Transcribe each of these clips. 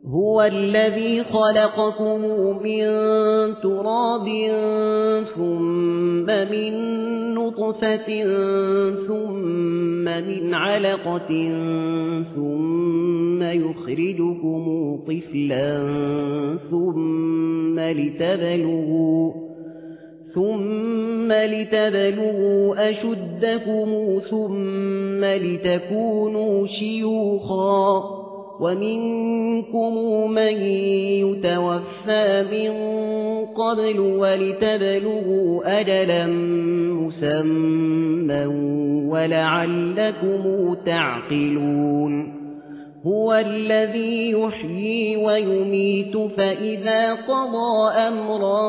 هو الذي خلقكم من تراب ثم من نطفة ثم من علقة ثم يخرجكم طفلا ثم لتبلغوا أشدكم ثم لتكونوا شيوخا ومنكم من يتوفى من قبل ولتبلغوا أجلا مسمى ولعلكم تعقلون هو الذي يحيي ويميت فإذا قضى أمرا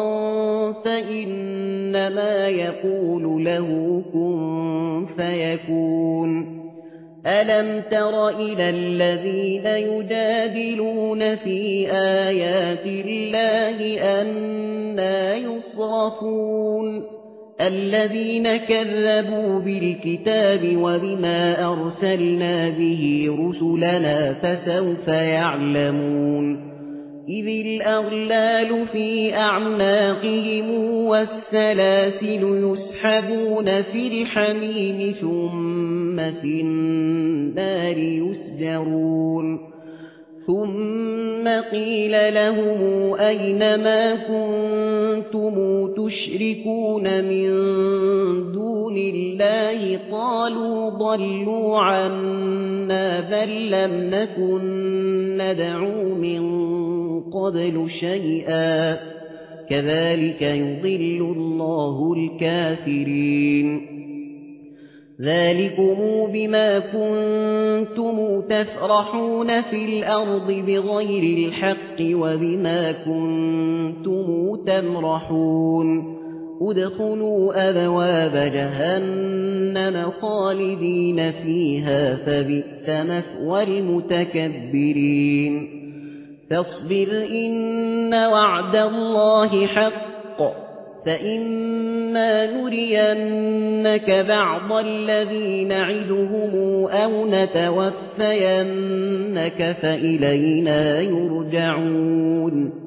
فإنما يقول له كن فيكون ألم تر إلى الذين يجادلون في آيات الله أنى يصرفون الذين كذبوا بالكتاب وبما أرسلنا به رسلنا فسوف يعلمون إذ الأغلال في أعناقهم والسلاسل يسحبون في الحميم ثم في النار يسجرون ثم قيل لهم أين ما كنتم تشركون من دون الله قالوا ضلوا عنا بل لم نكن ندعو من قبل شيئا كذلك يضل الله الكافرين ذلكم بما كنتم تفرحون في الأرض بغير الحق وبما كنتم تمرحون ادخلوا أبواب جهنم خالدين فيها فبئس مثوى المتكبرين فاصبر إن وعد الله حق فإما نرينك بعض الذي نعدهم أو نتوفينك فإلينا يرجعون